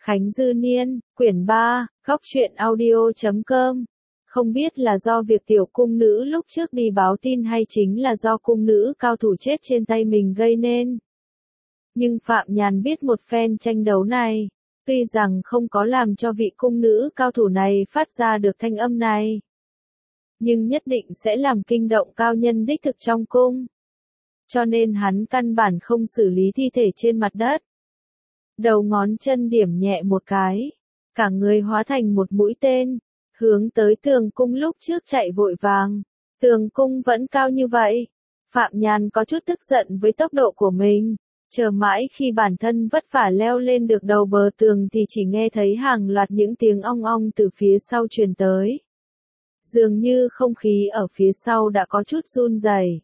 Khánh Dư Niên, quyển 3, góc truyện audio.com. Không biết là do việc tiểu cung nữ lúc trước đi báo tin hay chính là do cung nữ cao thủ chết trên tay mình gây nên. Nhưng Phạm Nhàn biết một phen tranh đấu này, tuy rằng không có làm cho vị cung nữ cao thủ này phát ra được thanh âm này, nhưng nhất định sẽ làm kinh động cao nhân đích thực trong cung. Cho nên hắn căn bản không xử lý thi thể trên mặt đất. Đầu ngón chân điểm nhẹ một cái, cả người hóa thành một mũi tên, hướng tới tường cung lúc trước chạy vội vàng. Tường cung vẫn cao như vậy. Phạm Nhàn có chút tức giận với tốc độ của mình, chờ mãi khi bản thân vất vả leo lên được đầu bờ tường thì chỉ nghe thấy hàng loạt những tiếng ong ong từ phía sau truyền tới. Dường như không khí ở phía sau đã có chút run rẩy.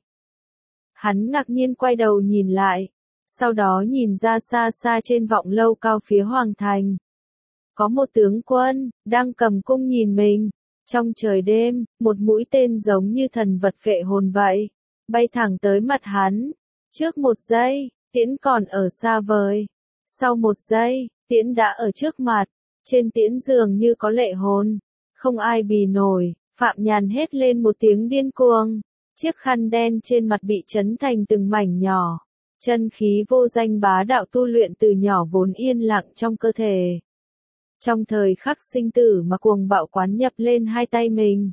Hắn ngạc nhiên quay đầu nhìn lại, sau đó nhìn ra xa xa trên vọng lâu cao phía hoàng thành. Có một tướng quân, đang cầm cung nhìn mình. Trong trời đêm, một mũi tên giống như thần vật phệ hồn vậy, bay thẳng tới mặt hắn. Trước một giây, tiễn còn ở xa vời. Sau một giây, tiễn đã ở trước mặt. Trên tiễn dường như có lệ hồn. Không ai bì nổi, Phạm Nhàn hét lên một tiếng điên cuồng. Chiếc khăn đen trên mặt bị chấn thành từng mảnh nhỏ. Chân khí vô danh bá đạo tu luyện từ nhỏ vốn yên lặng trong cơ thể. Trong thời khắc sinh tử mà cuồng bạo quán nhập lên hai tay mình.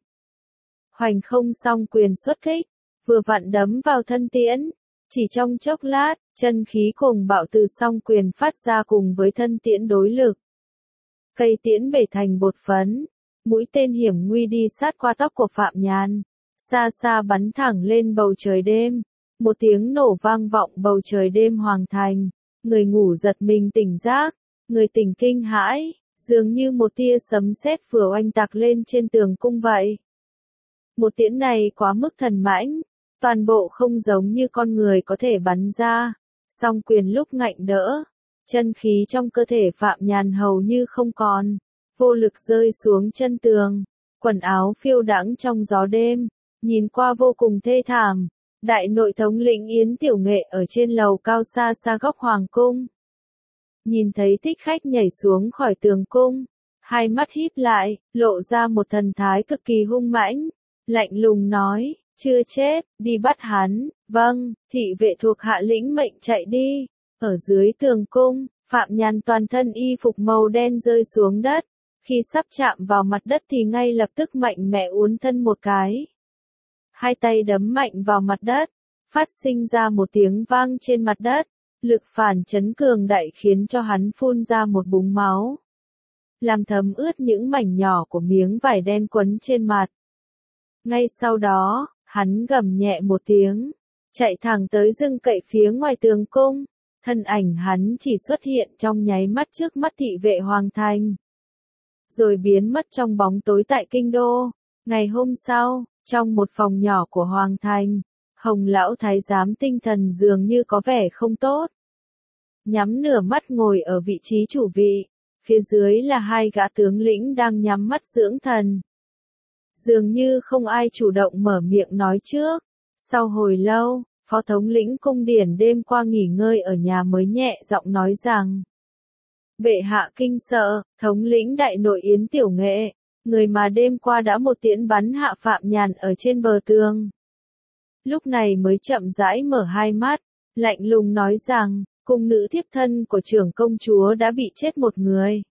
Hoành không song quyền xuất kích, vừa vặn đấm vào thân tiễn. Chỉ trong chốc lát, chân khí cuồng bạo từ song quyền phát ra cùng với thân tiễn đối lực. Cây tiễn bể thành bột phấn, mũi tên hiểm nguy đi sát qua tóc của Phạm Nhàn, xa xa bắn thẳng lên bầu trời đêm. Một tiếng nổ vang vọng bầu trời đêm hoàng thành, người ngủ giật mình tỉnh giác, người tỉnh kinh hãi, dường như một tia sấm sét vừa oanh tạc lên trên tường cung vậy. Một tiễn này quá mức thần mãnh, toàn bộ không giống như con người có thể bắn ra, song quyền lúc ngạnh đỡ, chân khí trong cơ thể Phạm Nhàn hầu như không còn, vô lực rơi xuống chân tường, quần áo phiêu đãng trong gió đêm, nhìn qua vô cùng thê thảm. Đại nội thống lĩnh Yến Tiểu Nghệ ở trên lầu cao xa xa góc hoàng cung. Nhìn thấy thích khách nhảy xuống khỏi tường cung, hai mắt híp lại, lộ ra một thần thái cực kỳ hung mãnh, lạnh lùng nói, chưa chết, đi bắt hắn. Vâng, thị vệ thuộc hạ lĩnh mệnh chạy đi. Ở dưới tường cung, Phạm Nhàn toàn thân y phục màu đen rơi xuống đất, khi sắp chạm vào mặt đất thì ngay lập tức mạnh mẽ uốn thân một cái. Hai tay đấm mạnh vào mặt đất, phát sinh ra một tiếng vang trên mặt đất, lực phản chấn cường đại khiến cho hắn phun ra một búng máu, làm thấm ướt những mảnh nhỏ của miếng vải đen quấn trên mặt. Ngay sau đó, hắn gầm nhẹ một tiếng, chạy thẳng tới dưng cậy phía ngoài tường cung, thân ảnh hắn chỉ xuất hiện trong nháy mắt trước mắt thị vệ hoàng thành, rồi biến mất trong bóng tối tại kinh đô. Ngày hôm sau, trong một phòng nhỏ của hoàng thành, Hồng lão thái giám tinh thần dường như có vẻ không tốt. Nhắm nửa mắt ngồi ở vị trí chủ vị, phía dưới là hai gã tướng lĩnh đang nhắm mắt dưỡng thần. Dường như không ai chủ động mở miệng nói trước. Sau hồi lâu, phó thống lĩnh cung điển đêm qua nghỉ ngơi ở nhà mới nhẹ giọng nói rằng: Bệ hạ kinh sợ, thống lĩnh đại nội Yến Tiểu Nghệ, người mà đêm qua đã một tiễn bắn hạ Phạm Nhàn ở trên bờ tường. Lúc này mới chậm rãi mở hai mắt, lạnh lùng nói rằng, cung nữ thiếp thân của trưởng công chúa đã bị chết một người.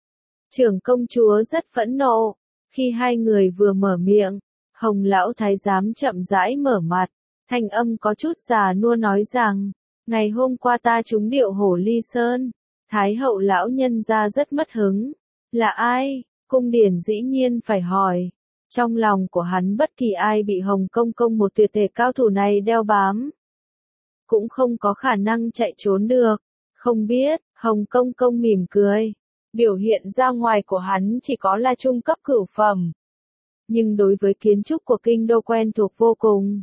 Trưởng công chúa rất phẫn nộ, khi hai người vừa mở miệng, Hồng lão thái giám chậm rãi mở mặt, thanh âm có chút già nua nói rằng, ngày hôm qua ta trúng điệu hổ ly sơn, thái hậu lão nhân gia rất mất hứng. Là ai? Cung điển dĩ nhiên phải hỏi. Trong lòng của hắn bất kỳ ai bị Hồng Công Công một tuyệt thể cao thủ này đeo bám, cũng không có khả năng chạy trốn được. Không biết, Hồng Công Công mỉm cười. Biểu hiện ra ngoài của hắn chỉ có là trung cấp cửu phẩm. Nhưng đối với kiến trúc của kinh đô quen thuộc vô cùng.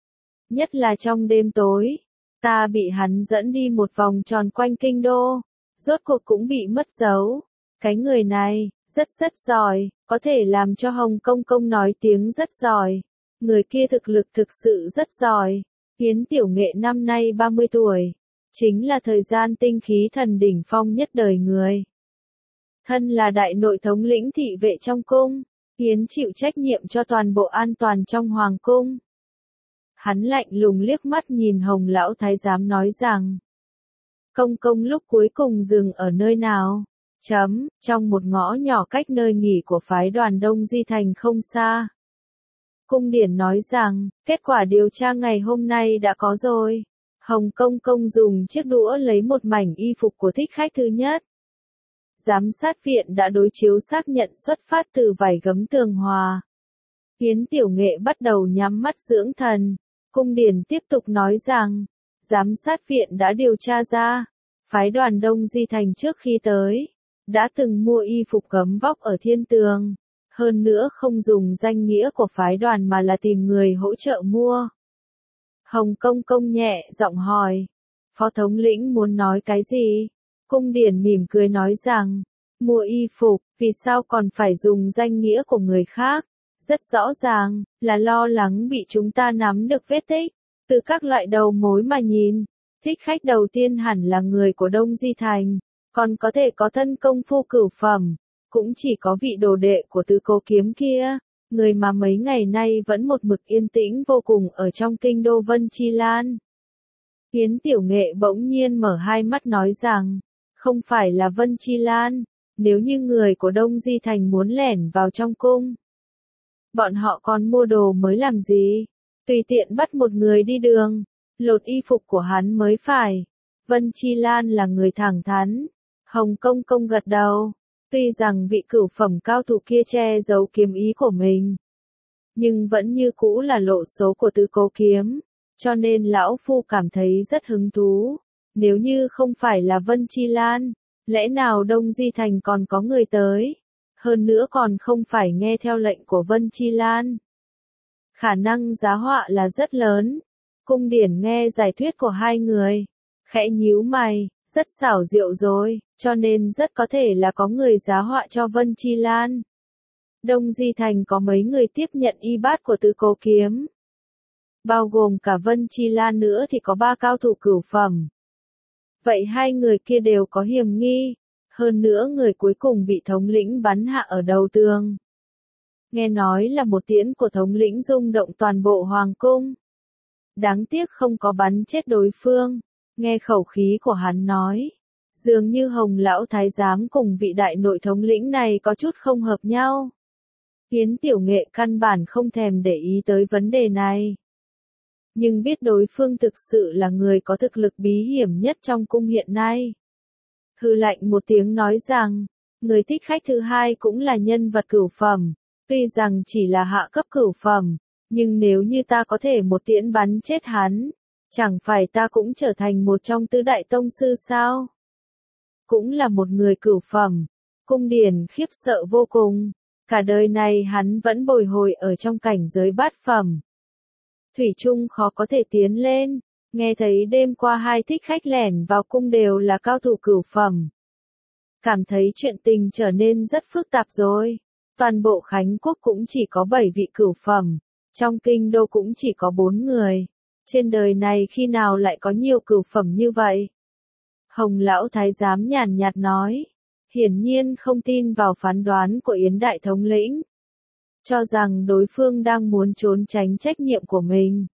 Nhất là trong đêm tối, ta bị hắn dẫn đi một vòng tròn quanh kinh đô, rốt cuộc cũng bị mất dấu. Cái người này, rất giỏi, có thể làm cho Hồng Công Công nói tiếng rất giỏi. Người kia thực lực thực sự rất giỏi. Yến Tiểu Nghệ năm nay 30 tuổi, chính là thời gian tinh khí thần đỉnh phong nhất đời người. Thân là đại nội thống lĩnh thị vệ trong cung, Yến chịu trách nhiệm cho toàn bộ an toàn trong hoàng cung. Hắn lạnh lùng liếc mắt nhìn Hồng lão thái giám nói rằng, công công lúc cuối cùng dừng ở nơi nào? Trong một ngõ nhỏ cách nơi nghỉ của phái đoàn Đông Di Thành không xa. Cung điển nói rằng, kết quả điều tra ngày hôm nay đã có rồi. Hồng công công dùng chiếc đũa lấy một mảnh y phục của thích khách thứ nhất. Giám sát viện đã đối chiếu xác nhận xuất phát từ vải gấm tường hòa. Yến Tiểu Nghệ bắt đầu nhắm mắt dưỡng thần. Cung điển tiếp tục nói rằng, giám sát viện đã điều tra ra, phái đoàn Đông Di Thành trước khi tới, đã từng mua y phục gấm vóc ở Thiên Tường. Hơn nữa không dùng danh nghĩa của phái đoàn mà là tìm người hỗ trợ mua. Hồng công công nhẹ giọng hỏi, phó thống lĩnh muốn nói cái gì? Cung điển mỉm cười nói rằng, mua y phục, vì sao còn phải dùng danh nghĩa của người khác? Rất rõ ràng, là lo lắng bị chúng ta nắm được vết tích. Từ các loại đầu mối mà nhìn, thích khách đầu tiên hẳn là người của Đông Di Thành, còn có thể có thân công phu cửu phẩm, cũng chỉ có vị đồ đệ của Tứ Cố Kiếm kia, người mà mấy ngày nay vẫn một mực yên tĩnh vô cùng ở trong kinh đô Vân Chi Lan. Yến Tiểu Nghệ bỗng nhiên mở hai mắt nói rằng, không phải là Vân Chi Lan, nếu như người của Đông Di Thành muốn lẻn vào trong cung. Bọn họ còn mua đồ mới làm gì? Tùy tiện bắt một người đi đường, lột y phục của hắn mới phải. Vân Chi Lan là người thẳng thắn. Hồng công công gật đầu. Tuy rằng vị cửu phẩm cao thủ kia che giấu kiếm ý của mình, nhưng vẫn như cũ là lộ số của Tứ Cố Kiếm, cho nên lão phu cảm thấy rất hứng thú. Nếu như không phải là Vân Chi Lan, lẽ nào Đông Di Thành còn có người tới? Hơn nữa còn không phải nghe theo lệnh của Vân Chi Lan. Khả năng giá họa là rất lớn. Cung điển nghe giải thuyết của hai người, khẽ nhíu mày, rất xảo diệu rồi, cho nên rất có thể là có người giá họa cho Vân Chi Lan. Đông Di Thành có mấy người tiếp nhận y bát của Tứ Cố Kiếm. Bao gồm cả Vân Chi Lan nữa thì có 3 cao thủ cửu phẩm. Vậy hai người kia đều có hiểm nghi. Hơn nữa người cuối cùng bị thống lĩnh bắn hạ ở đầu tường. Nghe nói là một tiễn của thống lĩnh rung động toàn bộ hoàng cung. Đáng tiếc không có bắn chết đối phương. Nghe khẩu khí của hắn nói, dường như Hồng lão thái giám cùng vị đại nội thống lĩnh này có chút không hợp nhau. Yến Tiểu Nghệ căn bản không thèm để ý tới vấn đề này. Nhưng biết đối phương thực sự là người có thực lực bí hiểm nhất trong cung hiện nay. Hừ lạnh một tiếng nói rằng, người thích khách thứ hai cũng là nhân vật cửu phẩm, tuy rằng chỉ là hạ cấp cửu phẩm, nhưng nếu như ta có thể một tiễn bắn chết hắn, chẳng phải ta cũng trở thành một trong tứ đại tông sư sao? Cũng là một người cửu phẩm. Cung điển khiếp sợ vô cùng, cả đời này hắn vẫn bồi hồi ở trong cảnh giới bát phẩm. Thủy chung khó có thể tiến lên. Nghe thấy đêm qua hai thích khách lẻn vào cung đều là cao thủ cửu phẩm. Cảm thấy chuyện tình trở nên rất phức tạp rồi. Toàn bộ Khánh Quốc cũng chỉ có 7 vị cửu phẩm. Trong kinh đô cũng chỉ có 4 người. Trên đời này khi nào lại có nhiều cửu phẩm như vậy? Hồng lão thái giám nhàn nhạt nói. Hiển nhiên không tin vào phán đoán của Yến đại thống lĩnh. Cho rằng đối phương đang muốn trốn tránh trách nhiệm của mình.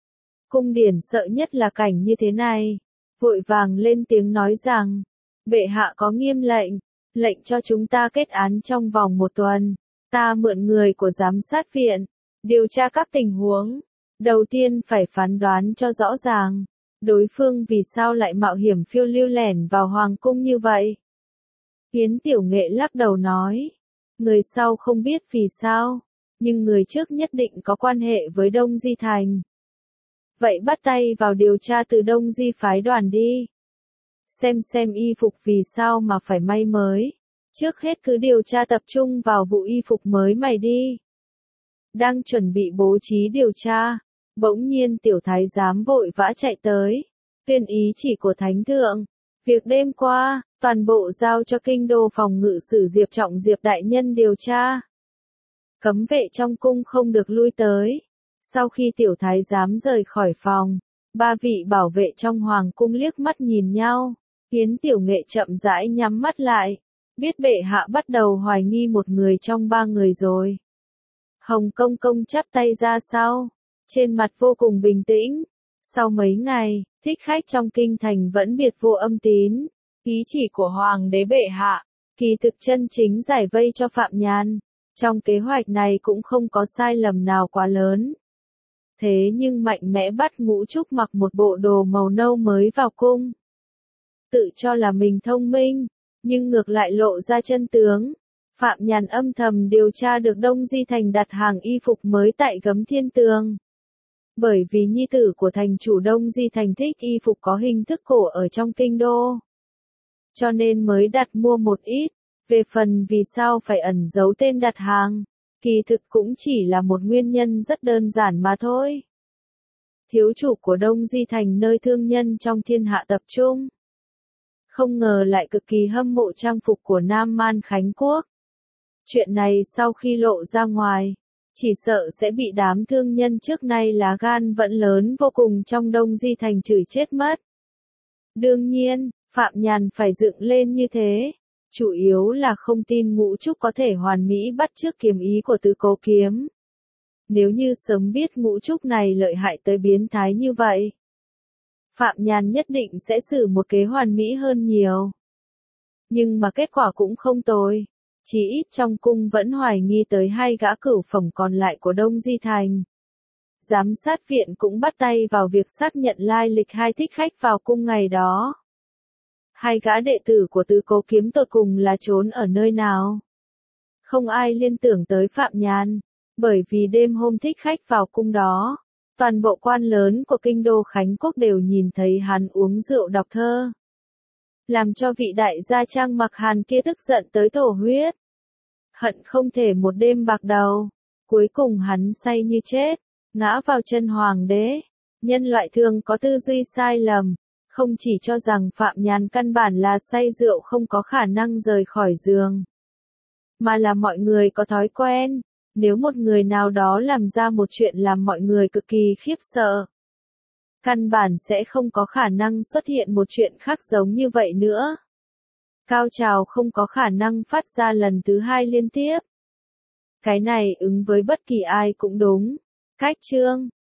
Cung điển sợ nhất là cảnh như thế này, vội vàng lên tiếng nói rằng, bệ hạ có nghiêm lệnh, lệnh cho chúng ta kết án trong vòng 1 tuần, ta mượn người của giám sát viện, điều tra các tình huống, đầu tiên phải phán đoán cho rõ ràng, đối phương vì sao lại mạo hiểm phiêu lưu lẻn vào hoàng cung như vậy. Yến Tiểu Nghệ lắc đầu nói, người sau không biết vì sao, nhưng người trước nhất định có quan hệ với Đông Di Thành. Vậy bắt tay vào điều tra từ Đông Di phái đoàn đi. Xem y phục vì sao mà phải may mới. Trước hết cứ điều tra tập trung vào vụ y phục mới mày đi. Đang chuẩn bị bố trí điều tra, bỗng nhiên tiểu thái giám vội vã chạy tới. Tuyên ý chỉ của thánh thượng. Việc đêm qua, toàn bộ giao cho kinh đô phòng ngự sử Diệp đại nhân điều tra. Cấm vệ trong cung không được lui tới. Sau khi tiểu thái giám rời khỏi phòng, 3 vị bảo vệ trong hoàng cung liếc mắt nhìn nhau. Yến Tiểu Nghệ chậm rãi nhắm mắt lại, biết bệ hạ bắt đầu hoài nghi một người trong ba người rồi. Hồng Công Công chắp tay ra sau, trên mặt vô cùng bình tĩnh. Sau mấy ngày, thích khách trong kinh thành vẫn biệt vô âm tín. Ý chỉ của Hoàng đế bệ hạ, kỳ thực chân chính giải vây cho Phạm Nhàn. Trong kế hoạch này cũng không có sai lầm nào quá lớn. Thế nhưng mạnh mẽ bắt Ngũ Trúc mặc một bộ đồ màu nâu mới vào cung. Tự cho là mình thông minh, nhưng ngược lại lộ ra chân tướng. Phạm Nhàn âm thầm điều tra được Đông Di Thành đặt hàng y phục mới tại Gấm Thiên Tường. Bởi vì nhi tử của thành chủ Đông Di Thành thích y phục có hình thức cổ ở trong kinh đô. Cho nên mới đặt mua một ít. Về phần vì sao phải ẩn giấu tên đặt hàng, kỳ thực cũng chỉ là một nguyên nhân rất đơn giản mà thôi. Thiếu chủ của Đông Di Thành nơi thương nhân trong thiên hạ tập trung. Không ngờ lại cực kỳ hâm mộ trang phục của Nam Man Khánh Quốc. Chuyện này sau khi lộ ra ngoài, chỉ sợ sẽ bị đám thương nhân trước nay lá gan vẫn lớn vô cùng trong Đông Di Thành chửi chết mất. Đương nhiên, Phạm Nhàn phải dựng lên như thế, chủ yếu là không tin Ngũ Trúc có thể hoàn mỹ bắt chước kiếm ý của Tứ Cố Kiếm. Nếu như sớm biết Ngũ Trúc này lợi hại tới biến thái như vậy, Phạm Nhàn nhất định sẽ xử một kế hoàn mỹ hơn nhiều. Nhưng mà kết quả cũng không tồi. Chỉ ít trong cung vẫn hoài nghi tới 2 gã cửu phẩm còn lại của Đông Di Thành. Giám sát viện cũng bắt tay vào việc xác nhận lai lịch 2 thích khách vào cung ngày đó. 2 gã đệ tử của Tứ Cố Kiếm tột cùng là trốn ở nơi nào? Không ai liên tưởng tới Phạm Nhàn, bởi vì đêm hôm thích khách vào cung đó, toàn bộ quan lớn của kinh đô Khánh Quốc đều nhìn thấy hắn uống rượu đọc thơ. Làm cho vị đại gia Trang Mặc Hàn kia tức giận tới thổ huyết. Hận không thể một đêm bạc đầu. Cuối cùng hắn say như chết, ngã vào chân hoàng đế. Nhân loại thường có tư duy sai lầm, không chỉ cho rằng Phạm Nhàn căn bản là say rượu không có khả năng rời khỏi giường, mà là mọi người có thói quen, nếu một người nào đó làm ra một chuyện làm mọi người cực kỳ khiếp sợ, căn bản sẽ không có khả năng xuất hiện một chuyện khác giống như vậy nữa. Cao trào không có khả năng phát ra lần thứ 2 liên tiếp. Cái này ứng với bất kỳ ai cũng đúng. Cách chương